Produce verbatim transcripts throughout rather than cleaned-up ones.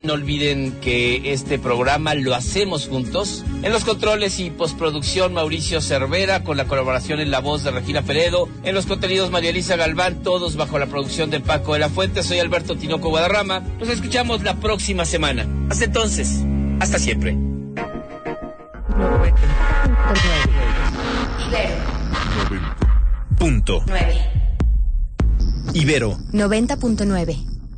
No olviden que este programa lo hacemos juntos. En los controles y postproducción, Mauricio Cervera, con la colaboración en la voz de Regina Peredo. En los contenidos, María Elisa Galván, todos bajo la producción de Paco de la Fuente. Soy Alberto Tinoco Guadarrama. Nos escuchamos la próxima semana. Hasta entonces, hasta siempre. Punto nueve. Ibero noventa punto nueve.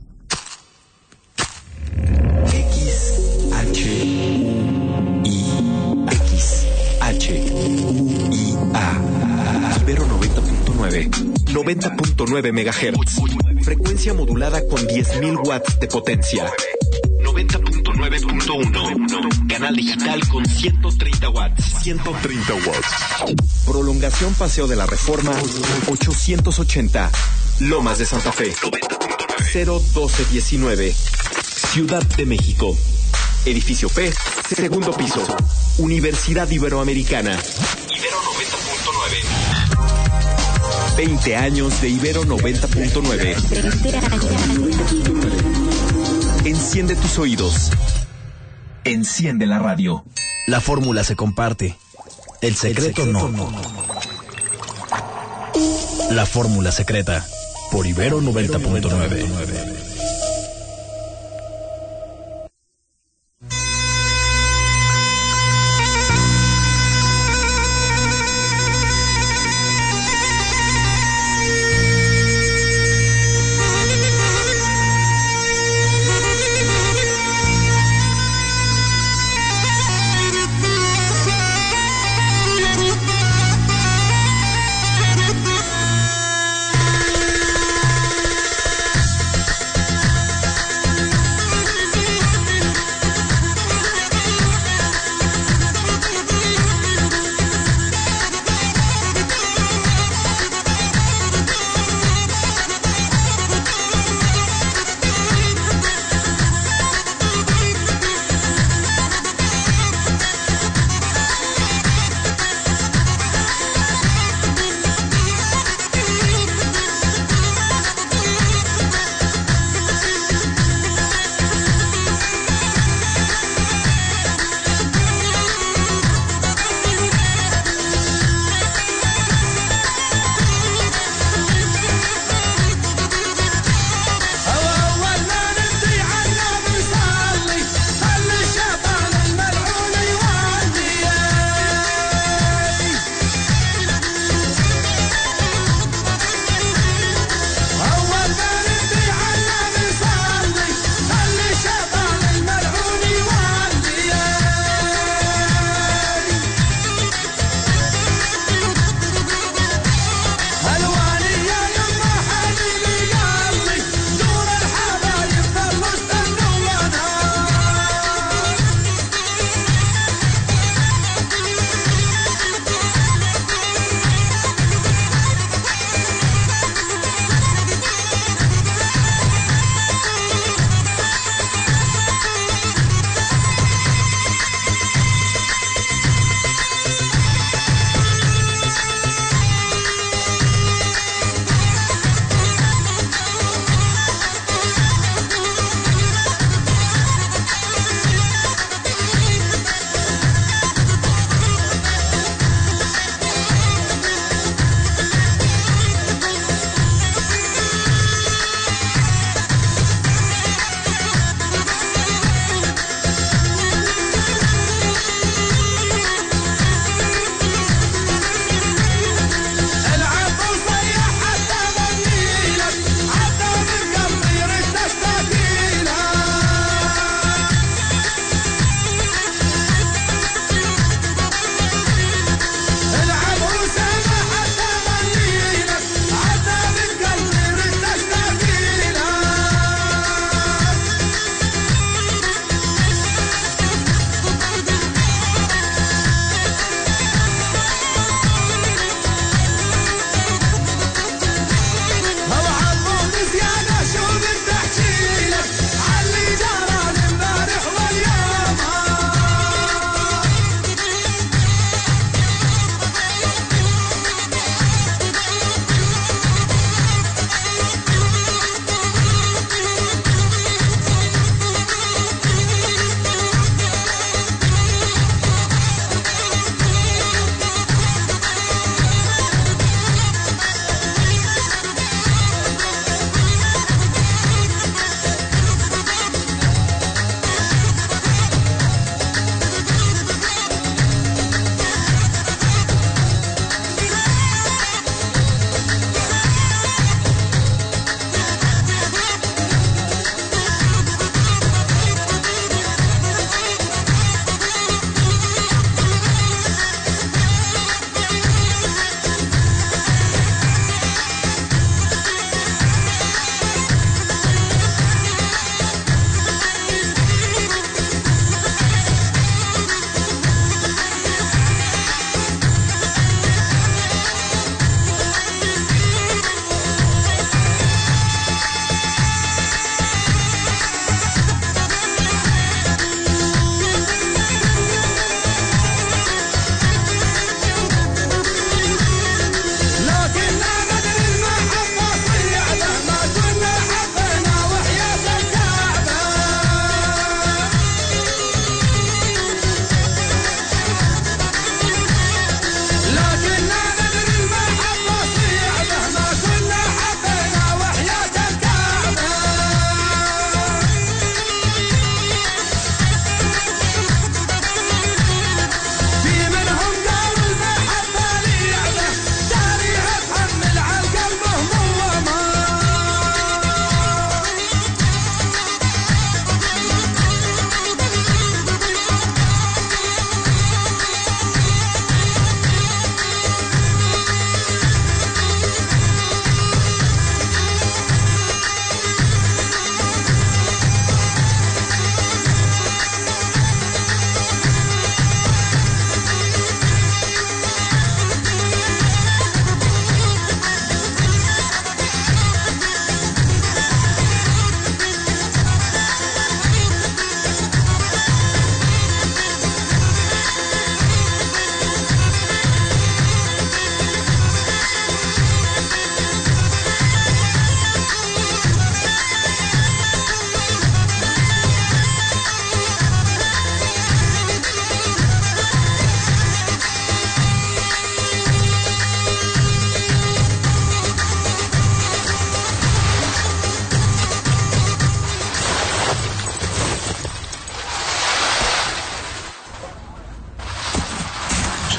X H U I X H U I A. Ibero noventa punto nueve. noventa punto nueve megahertz. Frecuencia modulada con diez mil watts de potencia. noventa punto nueve punto uno. Canal digital con ciento treinta watts. ciento treinta watts. Prolongación Paseo de la Reforma ochocientos ochenta. Lomas de Santa Fe. cero doce diecinueve. Ciudad de México. Edificio P, segundo piso. Universidad Iberoamericana. Ibero noventa punto nueve. veinte años de Ibero noventa punto nueve. Enciende tus oídos. Enciende la radio. La fórmula se comparte. El secreto, El secreto no. no. La fórmula secreta. Por Ibero noventa punto nueve.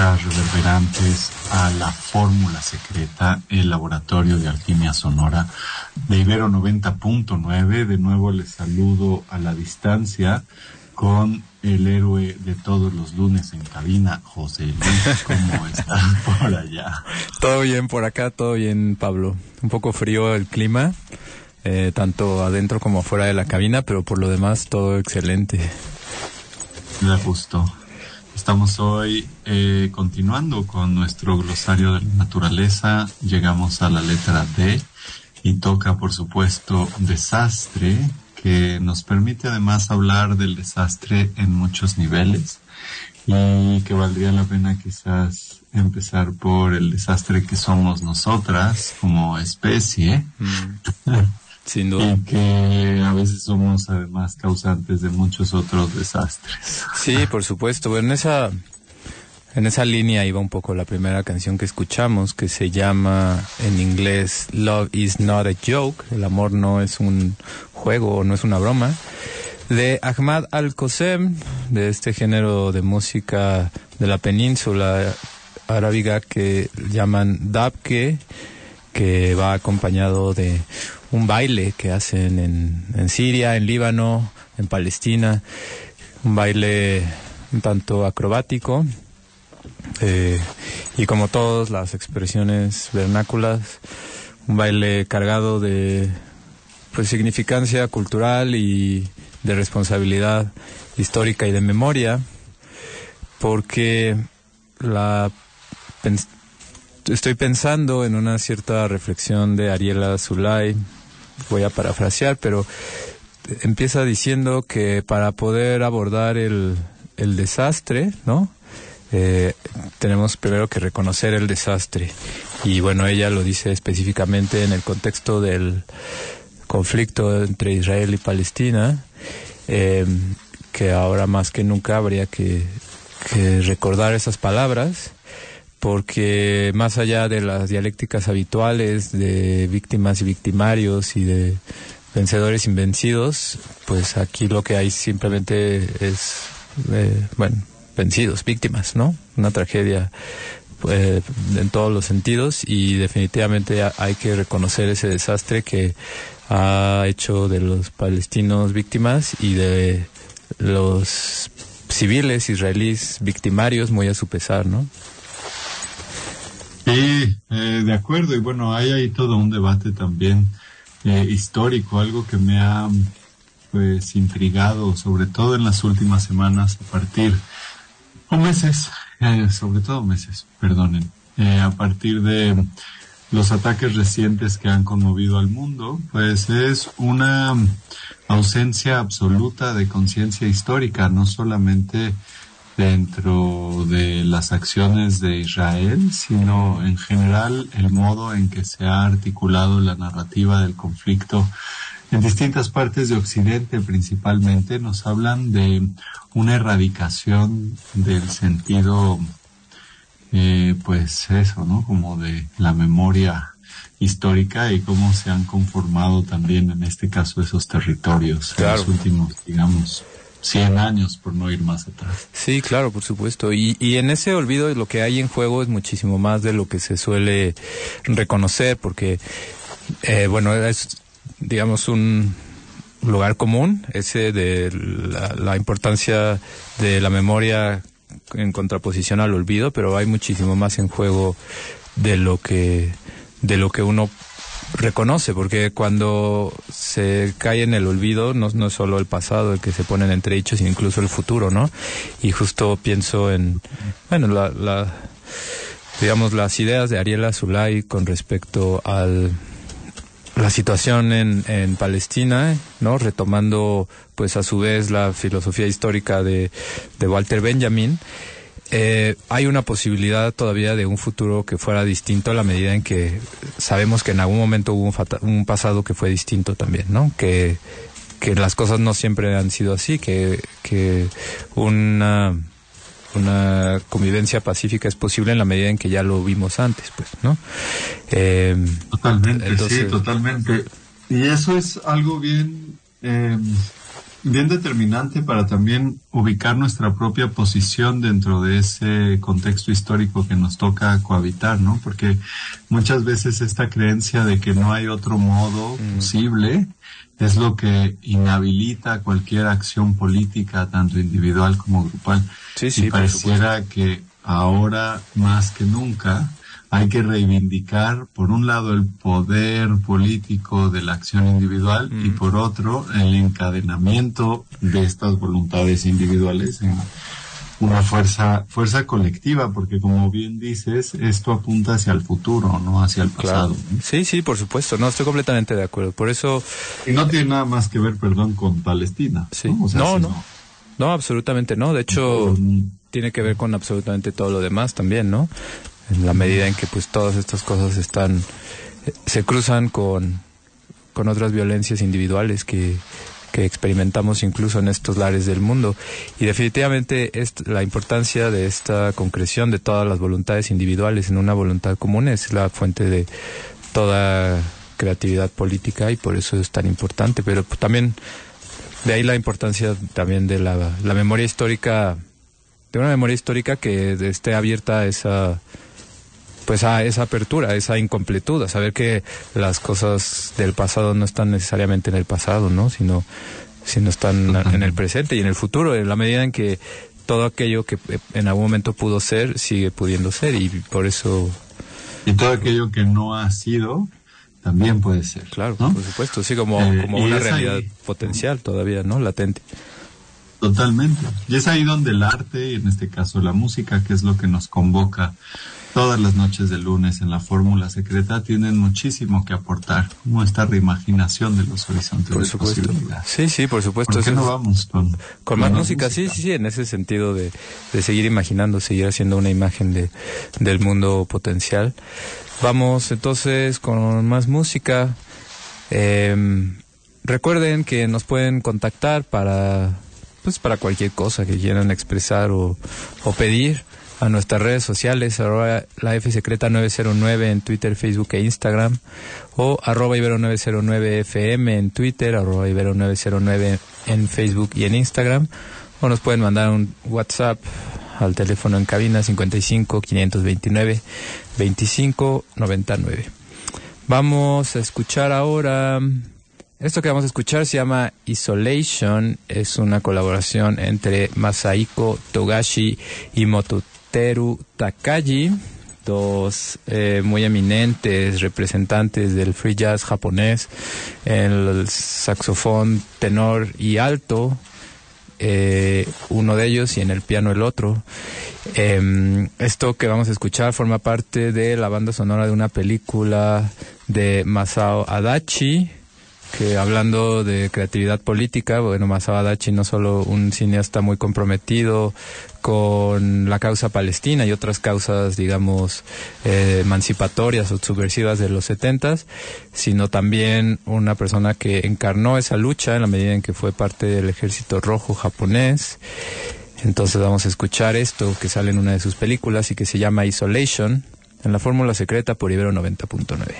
notas reverberantes a la fórmula secreta, el laboratorio de alquimia sonora de Ibero noventa punto nueve. De nuevo les saludo a la distancia con el héroe de todos los lunes en cabina, José Luis. ¿Cómo están por allá? Todo bien por acá, todo bien, Pablo. Un poco frío el clima, eh, tanto adentro como fuera de la cabina, pero por lo demás todo excelente. Me da gusto. Estamos hoy eh, continuando con nuestro glosario de la naturaleza. Llegamos a la letra D y toca, por supuesto, desastre, que nos permite además hablar del desastre en muchos niveles y que valdría la pena quizás empezar por el desastre que somos nosotras como especie. Mm. Sin duda. Y que a veces somos además causantes de muchos otros desastres. Sí, por supuesto. Bueno, en esa, en esa línea iba un poco la primera canción que escuchamos, que se llama en inglés Love is not a joke, el amor no es un juego, no es una broma, de Ahmad Al-Qosem, de este género de música de la península arábiga que llaman dabke, que va acompañado de un baile que hacen en, en Siria, en Líbano, en Palestina, un baile un tanto acrobático, eh, y como todas las expresiones vernáculas, un baile cargado de pues significancia cultural y de responsabilidad histórica y de memoria, porque la pens- estoy pensando en una cierta reflexión de Ariela Zulay. Voy a parafrasear, pero empieza diciendo que para poder abordar el, el desastre, ¿no? Eh, tenemos primero que reconocer el desastre. Y bueno, ella lo dice específicamente en el contexto del conflicto entre Israel y Palestina, eh, que ahora más que nunca habría que, que recordar esas palabras, porque más allá de las dialécticas habituales de víctimas y victimarios y de vencedores y vencidos, pues aquí lo que hay simplemente es, eh, bueno, vencidos, víctimas, ¿no? Una tragedia eh, en todos los sentidos, y definitivamente hay que reconocer ese desastre que ha hecho de los palestinos víctimas y de los civiles israelíes victimarios, muy a su pesar, ¿no? Sí, eh, de acuerdo, y bueno, hay ahí todo un debate también eh, histórico, algo que me ha pues intrigado, sobre todo en las últimas semanas, a partir, o meses, eh, sobre todo meses, perdonen, eh, a partir de los ataques recientes que han conmovido al mundo, pues es una ausencia absoluta de conciencia histórica, no solamente dentro de las acciones de Israel, sino en general el modo en que se ha articulado la narrativa del conflicto en distintas partes de Occidente principalmente. Nos hablan de una erradicación del sentido, eh, pues eso, ¿no? Como de la memoria histórica y cómo se han conformado también en este caso esos territorios, claro, en los últimos, digamos, cien años, por no ir más atrás. Sí, claro, por supuesto. Y, y en ese olvido lo que hay en juego es muchísimo más de lo que se suele reconocer, porque, eh, bueno, es, digamos, un lugar común, ese de la, la importancia de la memoria en contraposición al olvido, pero hay muchísimo más en juego de lo que, de lo que uno reconoce, porque cuando se cae en el olvido no, no es solo el pasado el que se pone en entredicho, sino incluso el futuro, ¿no? Y justo pienso en, bueno, la, la digamos, las ideas de Ariela Zulay con respecto al la situación en, en Palestina, ¿no? Retomando, pues, a su vez la filosofía histórica de, de Walter Benjamin. Eh, hay una posibilidad todavía de un futuro que fuera distinto, a la medida en que sabemos que en algún momento hubo un, fata- un pasado que fue distinto también, ¿no? Que, que las cosas no siempre han sido así, que, que una, una convivencia pacífica es posible en la medida en que ya lo vimos antes, pues, ¿no? Eh, totalmente, entonces, sí, totalmente. Y eso es algo bien... Eh, bien determinante para también ubicar nuestra propia posición dentro de ese contexto histórico que nos toca cohabitar, ¿no? Porque muchas veces esta creencia de que no hay otro modo mm. posible es lo que inhabilita cualquier acción política, tanto individual como grupal. Sí, sí, y pareciera que ahora más que nunca hay que reivindicar, por un lado, el poder político de la acción individual mm. y por otro, el encadenamiento de estas voluntades individuales en una fuerza fuerza colectiva, porque como bien dices, esto apunta hacia el futuro, no hacia el pasado. Claro. Sí, sí, por supuesto, no, estoy completamente de acuerdo. Por eso... Y no tiene nada más que ver, perdón, con Palestina. Sí. No, o sea, no, si no, no, no, absolutamente no. De hecho, no. tiene que ver con absolutamente todo lo demás también, ¿no? En la medida en que pues todas estas cosas están se cruzan con con otras violencias individuales que que experimentamos incluso en estos lares del mundo. Y definitivamente es la importancia de esta concreción de todas las voluntades individuales en una voluntad común es la fuente de toda creatividad política, y por eso es tan importante. Pero también de ahí la importancia también de la, la memoria histórica, de una memoria histórica que esté abierta a esa pues a esa apertura, a esa incompletud, a saber que las cosas del pasado no están necesariamente en el pasado, ¿no? Sino, sino están en el presente y en el futuro, en la medida en que todo aquello que en algún momento pudo ser, sigue pudiendo ser, y por eso... Y todo aquello que no ha sido, también puede ser. Claro, ¿no? por supuesto, sí, como, eh, como una realidad ahí, potencial todavía, ¿no? Latente. Totalmente. Y es ahí donde el arte, y en este caso la música, que es lo que nos convoca todas las noches de lunes en la Fórmula Secreta, tienen muchísimo que aportar, como esta reimaginación de los horizontes por de supuesto. posibilidad. Sí, sí, por supuesto. ¿Por qué Eso no es... vamos con, con más música? música? Sí, sí, sí, en ese sentido de, de seguir imaginando, seguir haciendo una imagen de del mundo potencial. Vamos entonces con más música. Eh, recuerden que nos pueden contactar para pues para cualquier cosa que quieran expresar o, o pedir a nuestras redes sociales, arroba la F Secreta nueve cero nueve en Twitter, Facebook e Instagram, o arroba Ibero nueve cero nueve F M en Twitter, arroba Ibero nueve cero nueve en Facebook y en Instagram, o nos pueden mandar un WhatsApp al teléfono en cabina cincuenta y cinco, quinientos veintinueve, veinticinco noventa y nueve. Vamos a escuchar ahora... Esto que vamos a escuchar se llama Isolation, es una colaboración entre Masahiko Togashi y Mototeru Takagi, dos eh, muy eminentes representantes del free jazz japonés, el saxofón tenor y alto, eh, uno de ellos, y en el piano el otro. Eh, esto que vamos a escuchar forma parte de la banda sonora de una película de Masao Adachi, que hablando de creatividad política, bueno, Masao Adachi no solo un cineasta muy comprometido con la causa palestina y otras causas, digamos, eh, emancipatorias o subversivas de los setentas, sino también una persona que encarnó esa lucha en la medida en que fue parte del Ejército Rojo japonés. Entonces vamos a escuchar esto que sale en una de sus películas y que se llama Isolation, en la Fórmula Secreta por Ibero noventa punto nueve.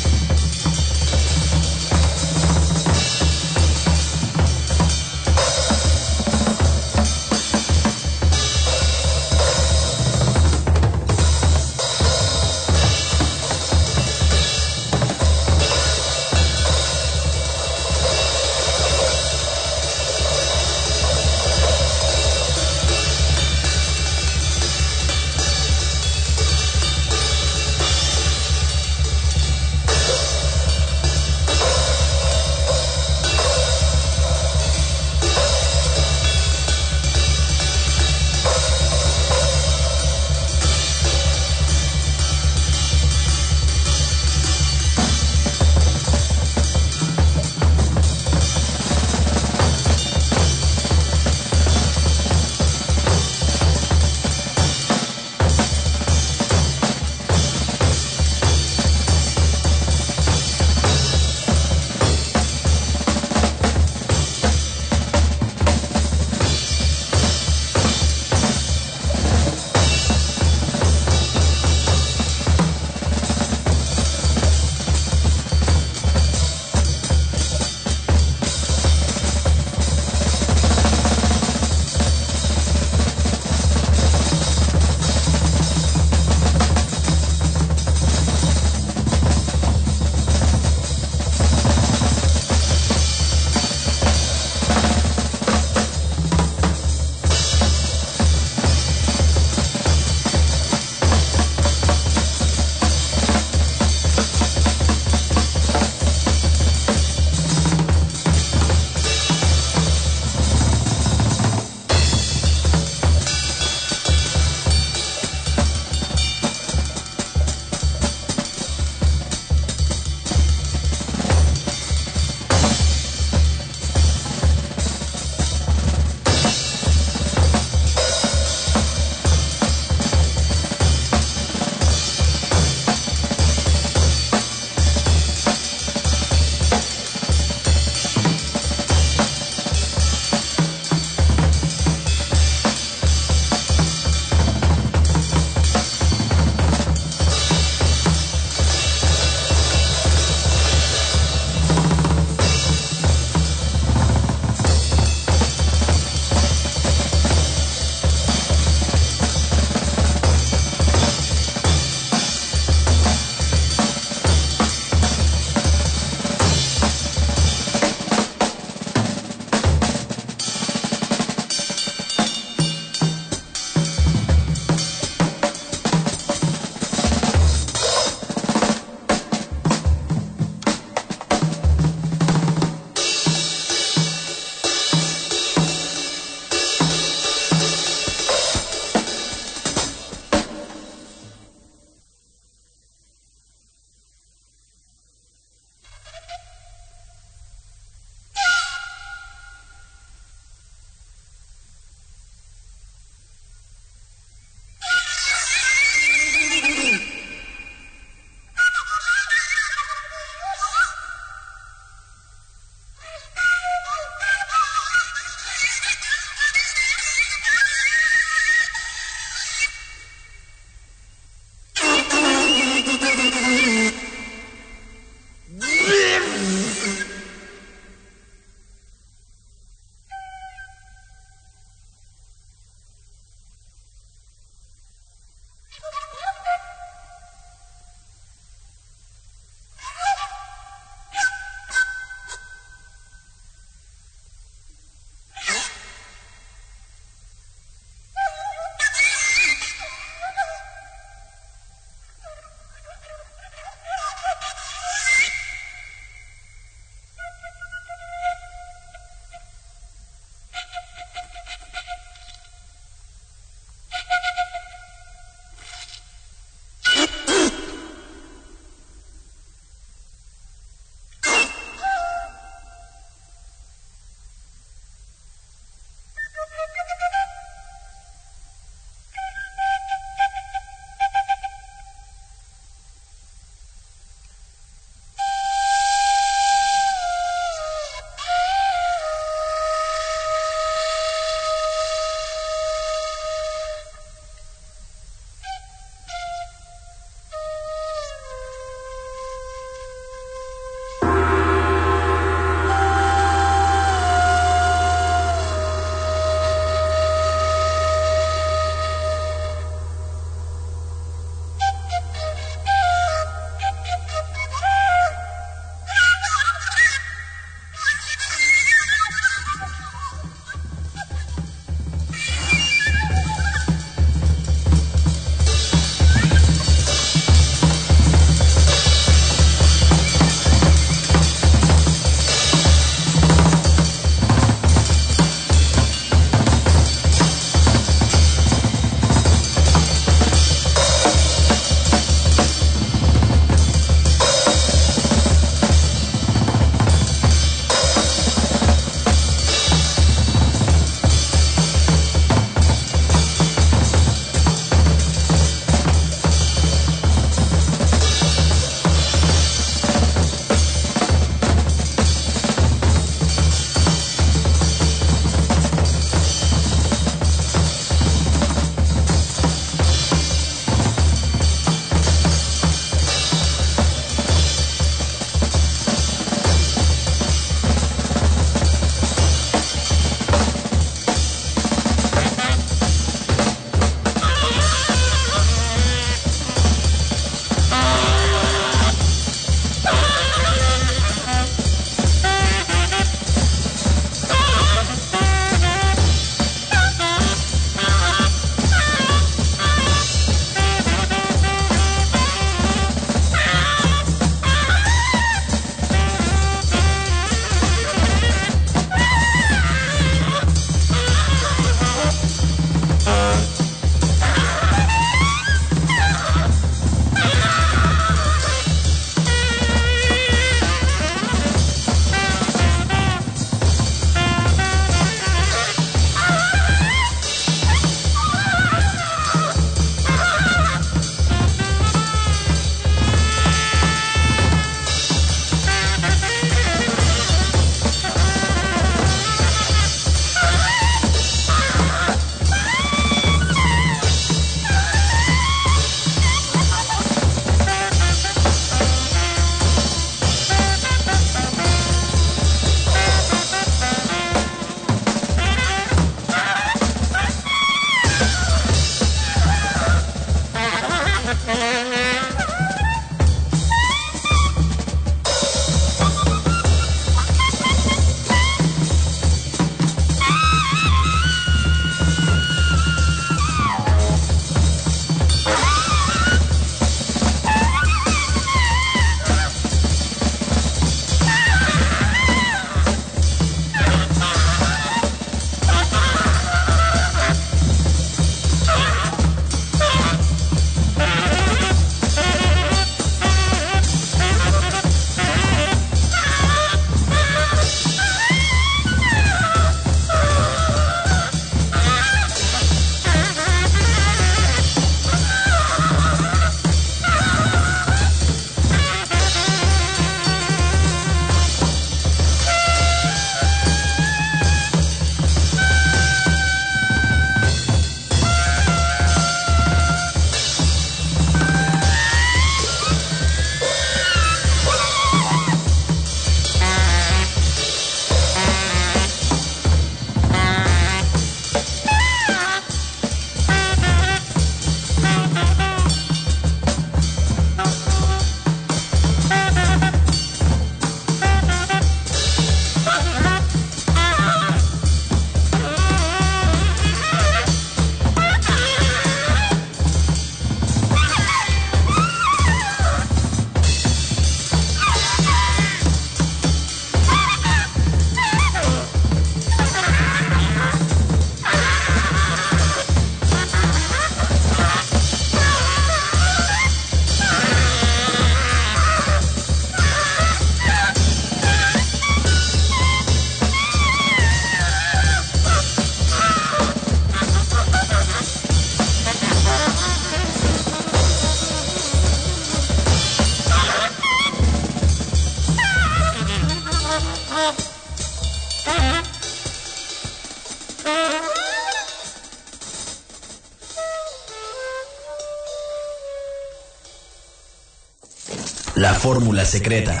La fórmula secreta.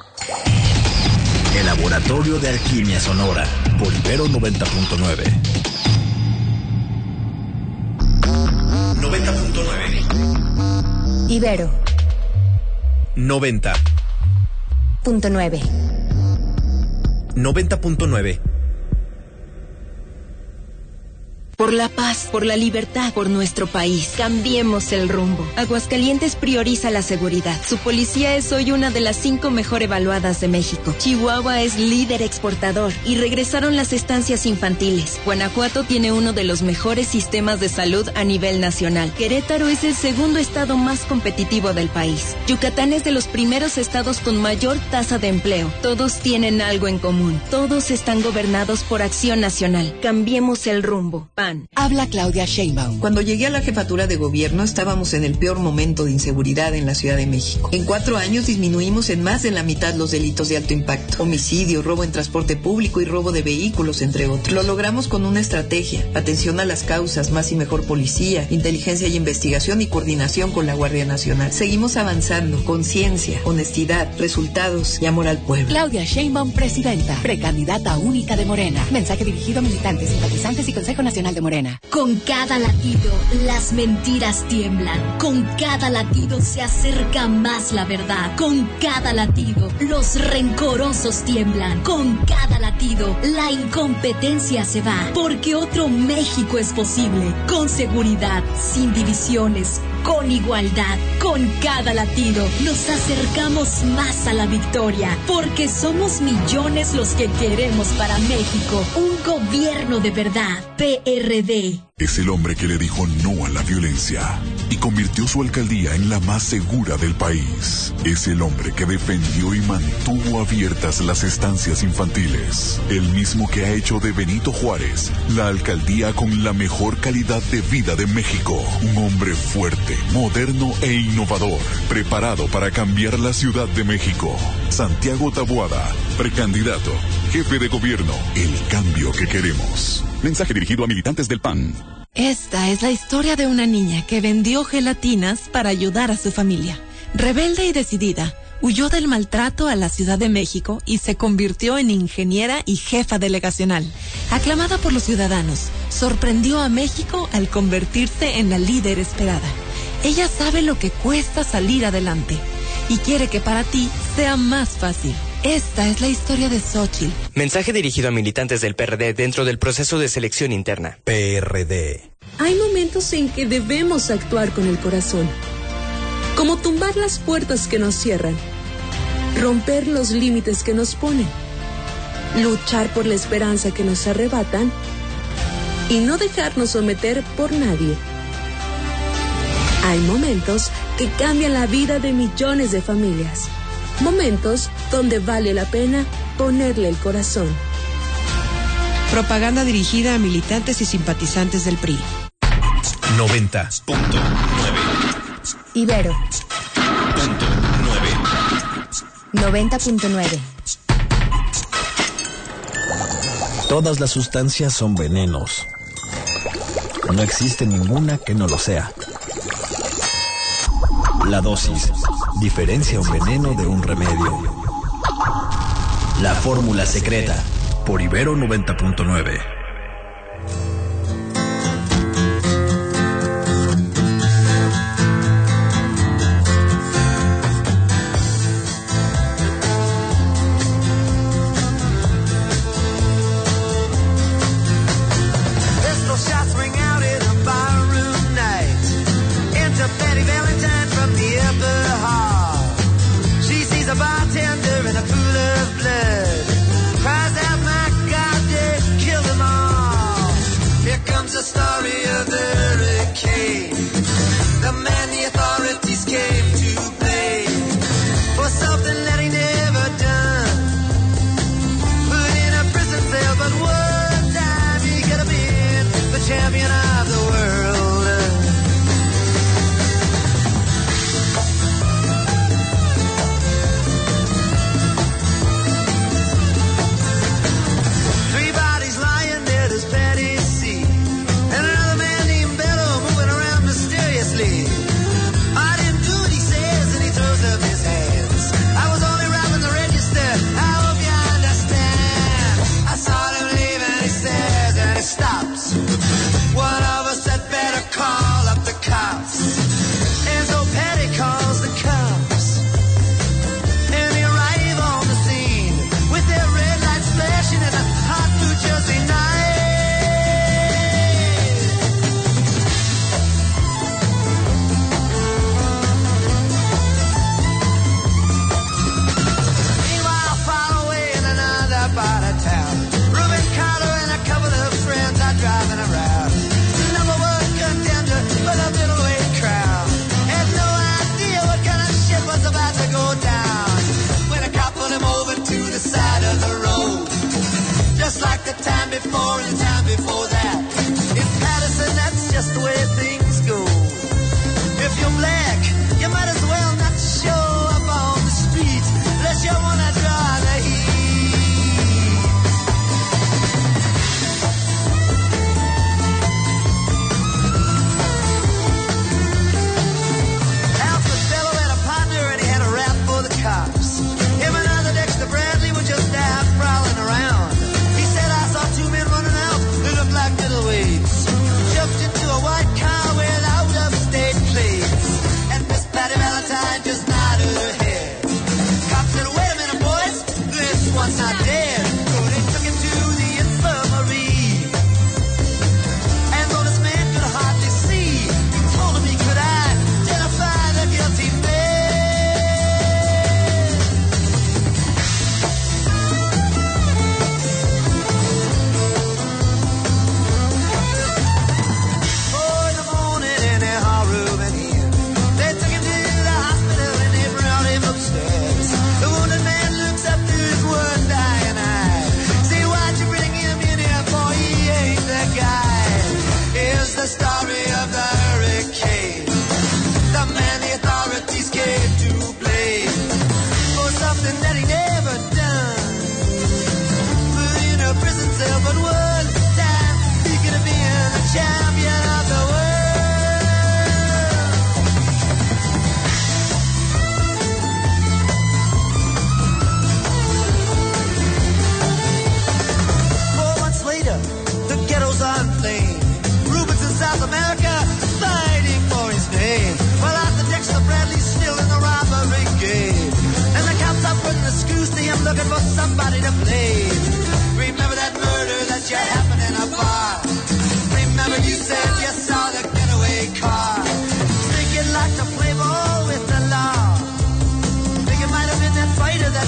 El laboratorio de alquimia sonora. Por Ibero noventa punto nueve. noventa punto nueve. Ibero noventa punto nueve. noventa punto nueve. Por la paz, por la libertad, por nuestro país. Cambiemos el rumbo. Aguascalientes prioriza la seguridad. Su policía es hoy una de las cinco mejor evaluadas de México. Chihuahua es líder exportador y regresaron las estancias infantiles. Guanajuato tiene uno de los mejores sistemas de salud a nivel nacional. Querétaro es el segundo estado más competitivo del país. Yucatán es de los primeros estados con mayor tasa de empleo. Todos tienen algo en común. Todos están gobernados por Acción Nacional. Cambiemos el rumbo. Habla Claudia Sheinbaum. Cuando llegué a la jefatura de gobierno estábamos en el peor momento de inseguridad en la Ciudad de México. En cuatro años disminuimos en más de la mitad los delitos de alto impacto. Homicidio, robo en transporte público y robo de vehículos, entre otros. Lo logramos con una estrategia, atención a las causas, más y mejor policía, inteligencia y investigación y coordinación con la Guardia Nacional. Seguimos avanzando, conciencia, honestidad, resultados y amor al pueblo. Claudia Sheinbaum, presidenta, precandidata única de Morena. Mensaje dirigido a militantes, simpatizantes y Consejo Nacional de Morena. Con cada latido, las mentiras tiemblan. Con cada latido se acerca más la verdad. Con cada latido, los rencorosos tiemblan. Con cada latido, la incompetencia se va. Porque otro México es posible. Con seguridad, sin divisiones, con igualdad. Con cada latido, nos acercamos más a la victoria. Porque somos millones los que queremos para México un gobierno de verdad. P R D. Es el hombre que le dijo no a la violencia y convirtió su alcaldía en la más segura del país. Es el hombre que defendió y mantuvo abiertas las estancias infantiles. El mismo que ha hecho de Benito Juárez la alcaldía con la mejor calidad de vida de México. Un hombre fuerte, moderno e innovador, preparado para cambiar la Ciudad de México. Santiago Taboada, precandidato, jefe de gobierno, el cambio que queremos. Mensaje dirigido a militantes del P A N. Esta es la historia de una niña que vendió gelatinas para ayudar a su familia. Rebelde y decidida, huyó del maltrato a la Ciudad de México y se convirtió en ingeniera y jefa delegacional. Aclamada por los ciudadanos, sorprendió a México al convertirse en la líder esperada. Ella sabe lo que cuesta salir adelante y quiere que para ti sea más fácil. Esta es la historia de Xóchitl. Mensaje dirigido a militantes del P R D dentro del proceso de selección interna. P R D. Hay momentos en que debemos actuar con el corazón, como tumbar las puertas que nos cierran, romper los límites que nos ponen, luchar por la esperanza que nos arrebatan y no dejarnos someter por nadie. Hay momentos que cambian la vida de millones de familias. Momentos donde vale la pena ponerle el corazón. Propaganda dirigida a militantes y simpatizantes del P R I. noventa punto nueve. Ibero Punto nueve. noventa punto nueve. Todas las sustancias son venenos. No existe ninguna que no lo sea. La dosis diferencia un veneno de un remedio. La fórmula secreta. Por Ibero noventa punto nueve. Bartender in a pool of blood cries out, my God, they killed them all.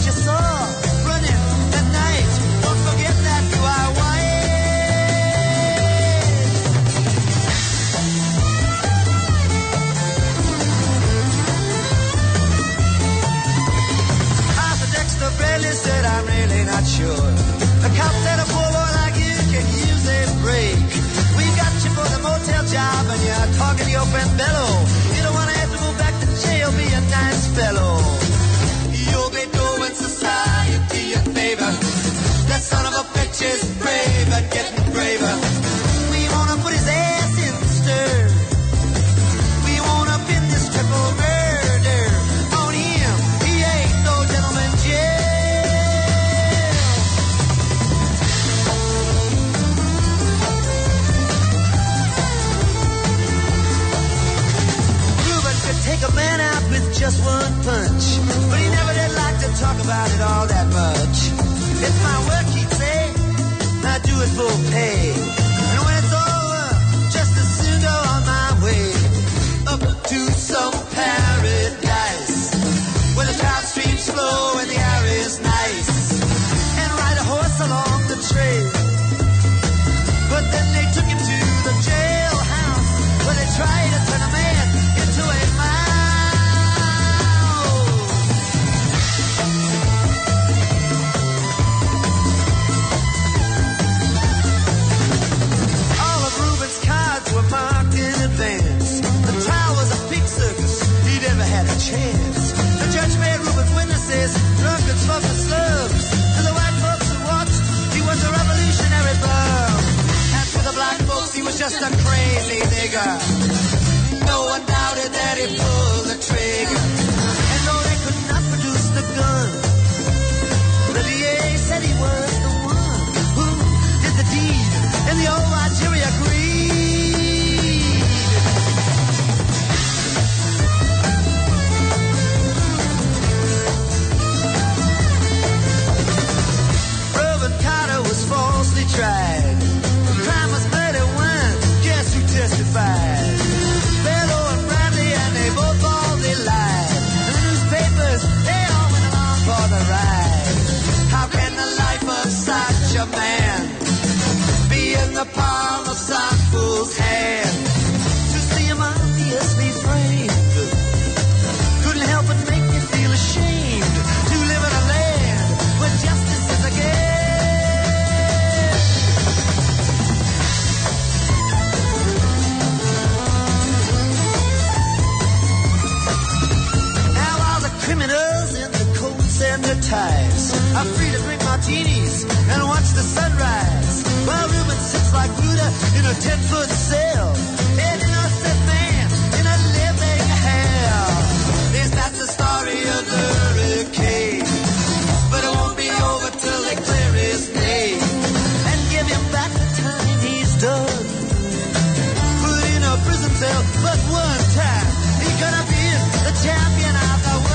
you saw running at night. Don't forget that you are Arthur Dexter Bradley said, I'm really not sure. The cop said a poor boy like you can use a break. We got you for the motel job and you're talking to your friend Bello. You don't want to have to go back to jail, be a nice fellow. You'll be doing society a favor. That son of a bitch is brave and getting braver. We wanna put his ass in the stir. We wanna pin this triple murder on him. He ain't no gentleman jail. Reuben could take a man out with just one punch, but he never did like to talk about it all that much. It's my work, he'd say, I do it for pay. And when it's over, just as soon go on my way up to some paradise where the trout streams flow and the air is nice, and ride a horse along the trail. But then they took him to the jailhouse where they tried to turn a man into a mouse. All of Reuben's cards were marked in advance. The trial was a pig circus, he never had a chance. The judge made Reuben's witnesses drunkards, smokers, slums. To the white folks who watched, he was a revolutionary bum. And to the black folks, he was just a crazy nigger. No one doubted that he pulled the trigger. And though they could not produce the gun, the D A said he was the one who did the deed in the old Algeria Creed. Reuben Carter was falsely tried. The crime was murder one. Guess who testified? Bello and Bradley, and they both all they lied. And the newspapers, they all went along for the ride. How can the life of such a man be in the palm of some fool's hand? To see him obviously framed couldn't help but make me feel ashamed to live in a land where justice is a game. Now all the criminals in the coats and their ties are free to drink martinis and watch the sunrise, while Reuben sits like Buddha in a ten-foot cell, an innocent man in a living hell. Yes, that's the story of the hurricane, but it won't be over till they clear his name and give him back the time he's done. Put in a prison cell, but one time he could have been the champion of the world.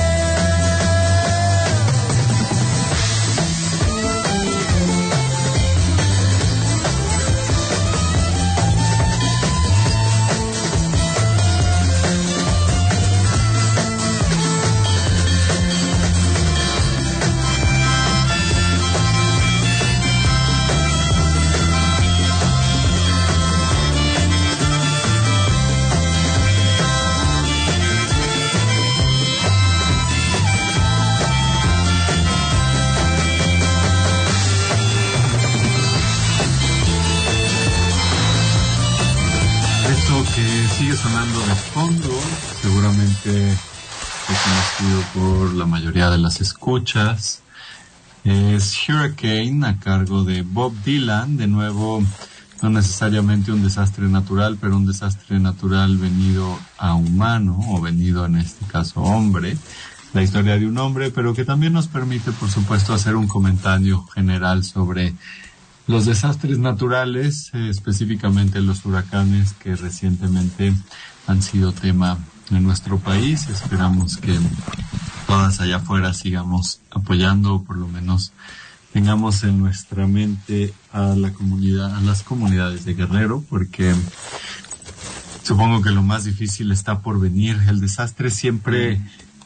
Que sigue sonando de fondo, seguramente es conocido por la mayoría de las escuchas, es Hurricane a cargo de Bob Dylan, de nuevo no necesariamente un desastre natural, pero un desastre natural venido a humano, o venido en este caso hombre, la historia de un hombre, pero que también nos permite por supuesto hacer un comentario general sobre los desastres naturales, eh, específicamente los huracanes que recientemente han sido tema en nuestro país. Esperamos que todas allá afuera sigamos apoyando, o por lo menos tengamos en nuestra mente a la comunidad, a las comunidades de Guerrero, porque supongo que lo más difícil está por venir. El desastre siempre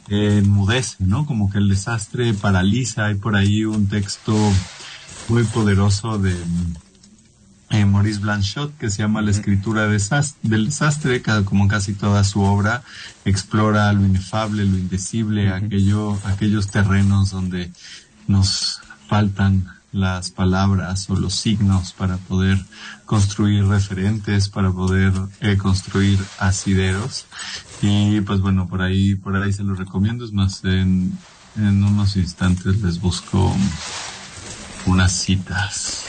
eh, enmudece, ¿no? Como que el desastre paraliza. Hay por ahí un texto muy poderoso de eh, Maurice Blanchot que se llama La escritura desast- del desastre, que como casi toda su obra explora lo inefable, lo indecible, uh-huh. aquello, aquellos terrenos donde nos faltan las palabras o los signos para poder construir referentes, para poder eh, construir asideros. Y pues bueno, por ahí por ahí se los recomiendo. Es más, en, en unos instantes les busco unas citas.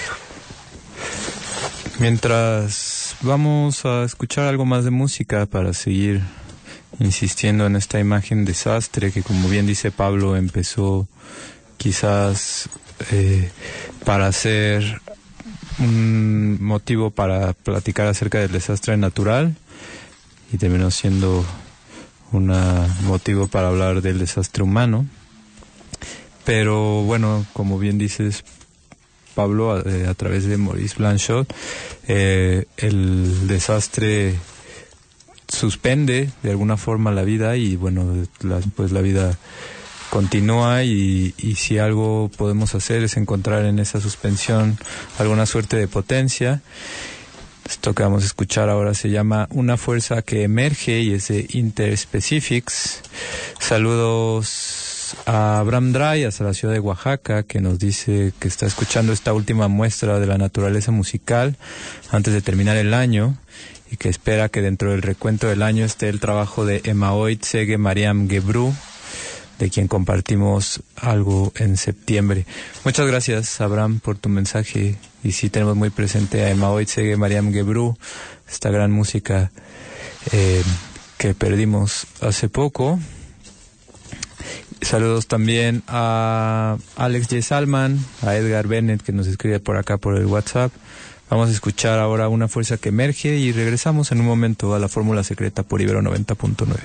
Mientras vamos a escuchar algo más de música para seguir insistiendo en esta imagen desastre que, como bien dice Pablo, empezó quizás eh, para ser un motivo para platicar acerca del desastre natural y terminó siendo un motivo para hablar del desastre humano. Pero bueno, como bien dices, Pablo, eh, a través de Maurice Blanchot, eh, el desastre suspende de alguna forma la vida y bueno, la, pues la vida continúa y, y si algo podemos hacer es encontrar en esa suspensión alguna suerte de potencia. Esto que vamos a escuchar ahora se llama Una fuerza que emerge y es de Interspecifics. Saludos a Abraham Dray, hasta la ciudad de Oaxaca, que nos dice que está escuchando esta última muestra de la naturaleza musical antes de terminar el año y que espera que dentro del recuento del año esté el trabajo de Emaoit Sege Mariam Gebru, de quien compartimos algo en septiembre. Muchas gracias, Abraham, por tu mensaje. Y sí tenemos muy presente a Emaoit Sege Mariam Gebru, esta gran música eh, que perdimos hace poco. Saludos también a Alex J. Salman, a Edgar Bennett, que nos escribe por acá por el WhatsApp. Vamos a escuchar ahora Una fuerza que emerge y regresamos en un momento a la Fórmula Secreta por Ibero noventa punto nueve.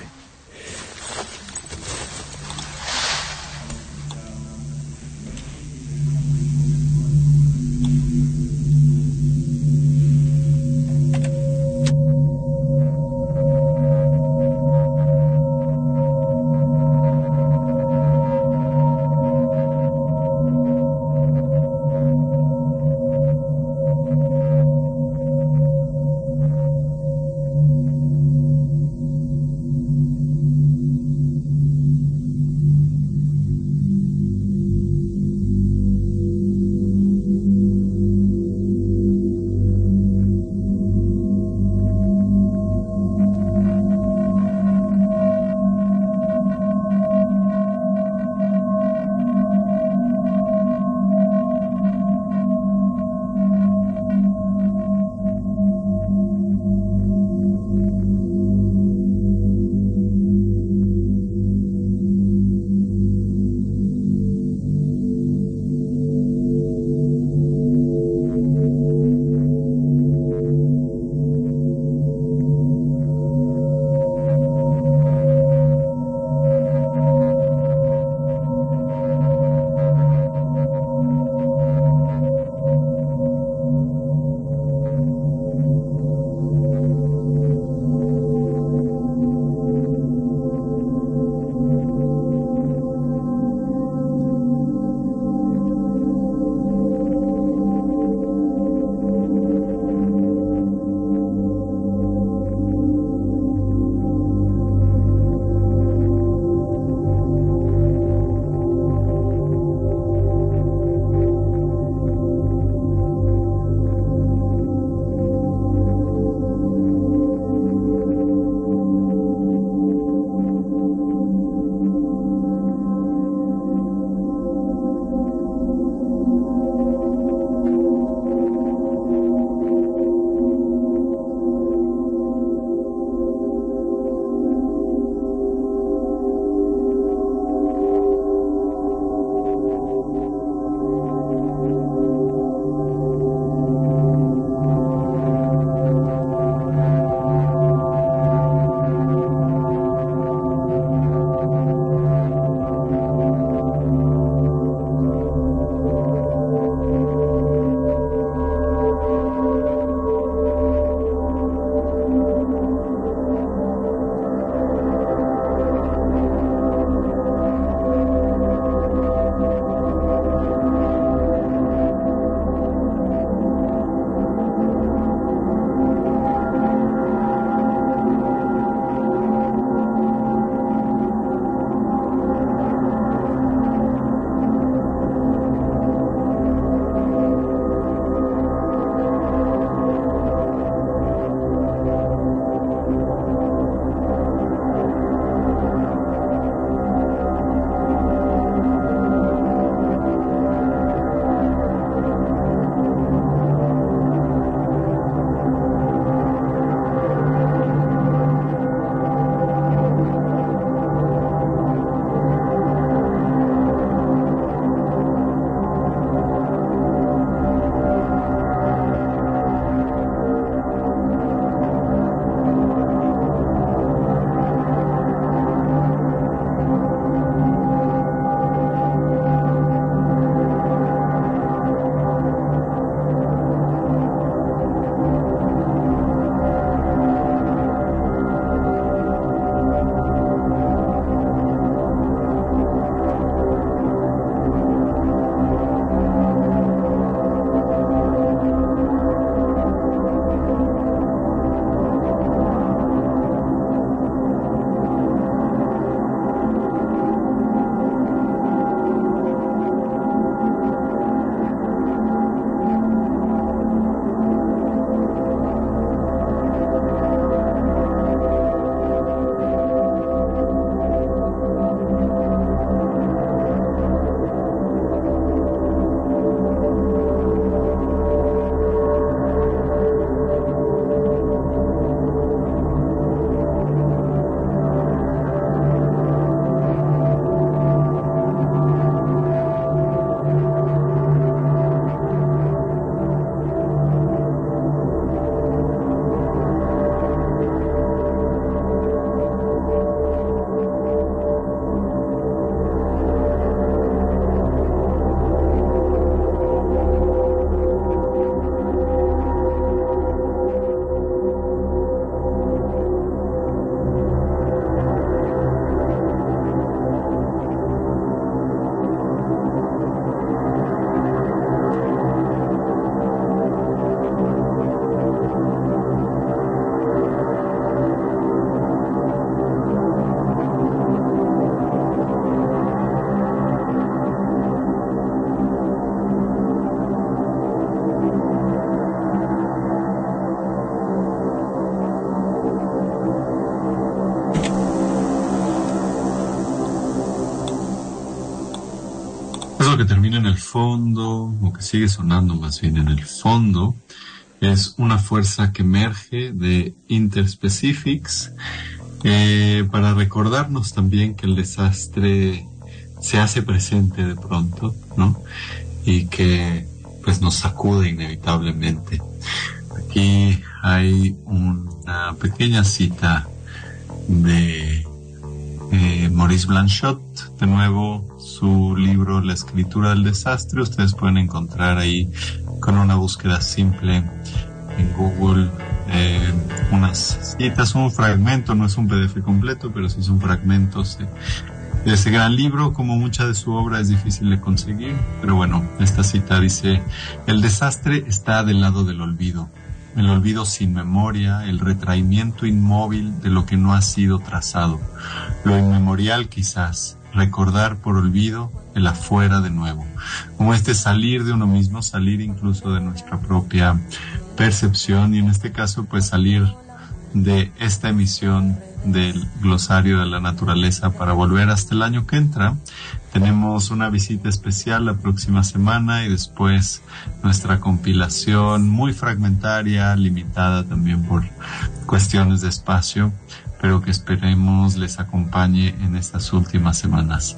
Eso que termina en el fondo, o que sigue sonando más bien en el fondo, es una fuerza que emerge de Interspecifics, eh, para recordarnos también que el desastre se hace presente de pronto, ¿no? Y que pues nos sacude inevitablemente. Aquí hay una pequeña cita de eh, Maurice Blanchot, de nuevo su libro La escritura del desastre. Ustedes pueden encontrar ahí con una búsqueda simple en Google eh, unas citas, un fragmento, no es un P D F completo, pero sí son fragmentos de, de ese gran libro. Como mucha de su obra es difícil de conseguir, pero bueno, esta cita dice: el desastre está del lado del olvido, el olvido sin memoria, el retraimiento inmóvil de lo que no ha sido trazado, lo inmemorial quizás, recordar por olvido el afuera de nuevo, como este salir de uno mismo, salir incluso de nuestra propia percepción, y en este caso pues salir de esta emisión del glosario de la naturaleza para volver hasta el año que entra. Tenemos una visita especial la próxima semana y después nuestra compilación muy fragmentaria, limitada también por cuestiones de espacio, pero que esperemos les acompañe en estas últimas semanas.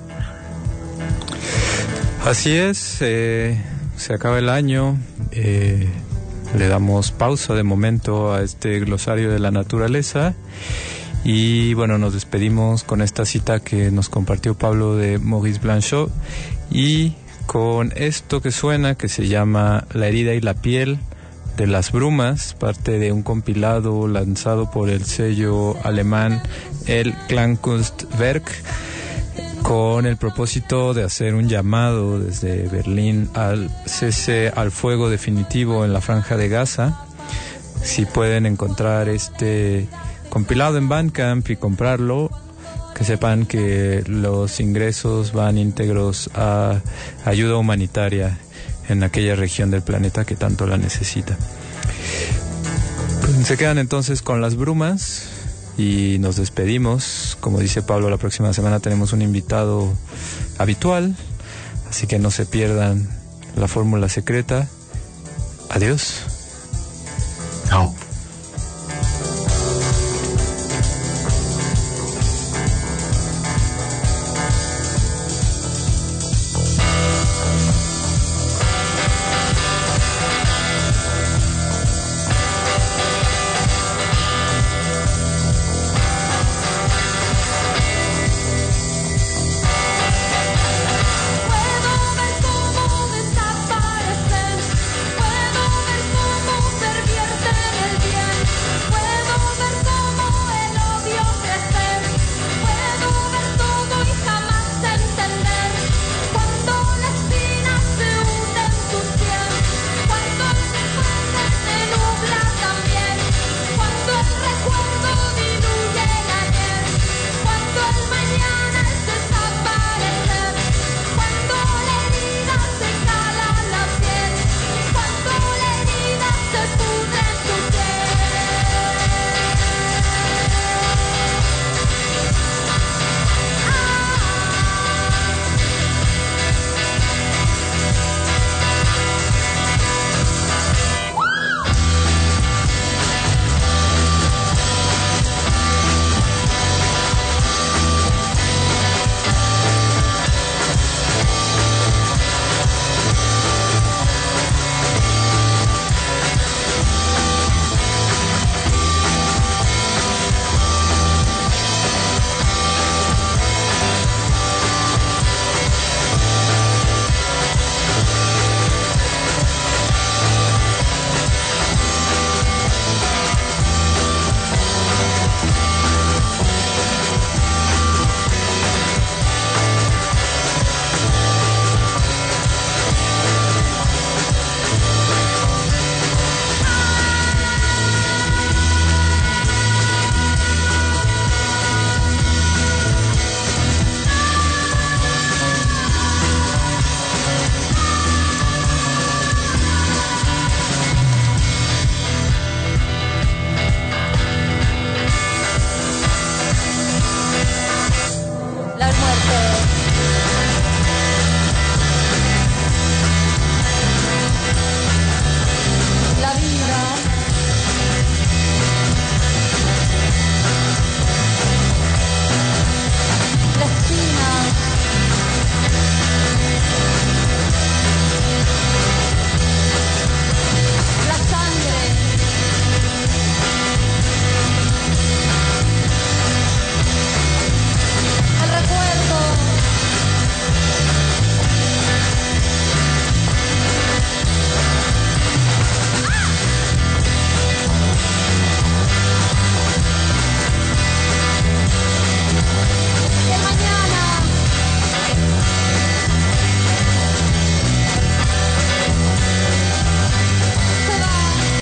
Así es, eh, se acaba el año, eh, le damos pausa de momento a este glosario de la naturaleza y bueno, nos despedimos con esta cita que nos compartió Pablo de Maurice Blanchot y con esto que suena, que se llama La herida y la piel de las brumas, parte de un compilado lanzado por el sello alemán El Klangkunstwerk, con el propósito de hacer un llamado desde Berlín al cese al fuego definitivo en la Franja de Gaza. Si pueden encontrar este compilado en Bandcamp y comprarlo, que sepan que los ingresos van íntegros a ayuda humanitaria en aquella región del planeta que tanto la necesita. Se quedan entonces con las brumas y nos despedimos. Como dice Pablo, la próxima semana tenemos un invitado habitual, así que no se pierdan la fórmula secreta. Adiós.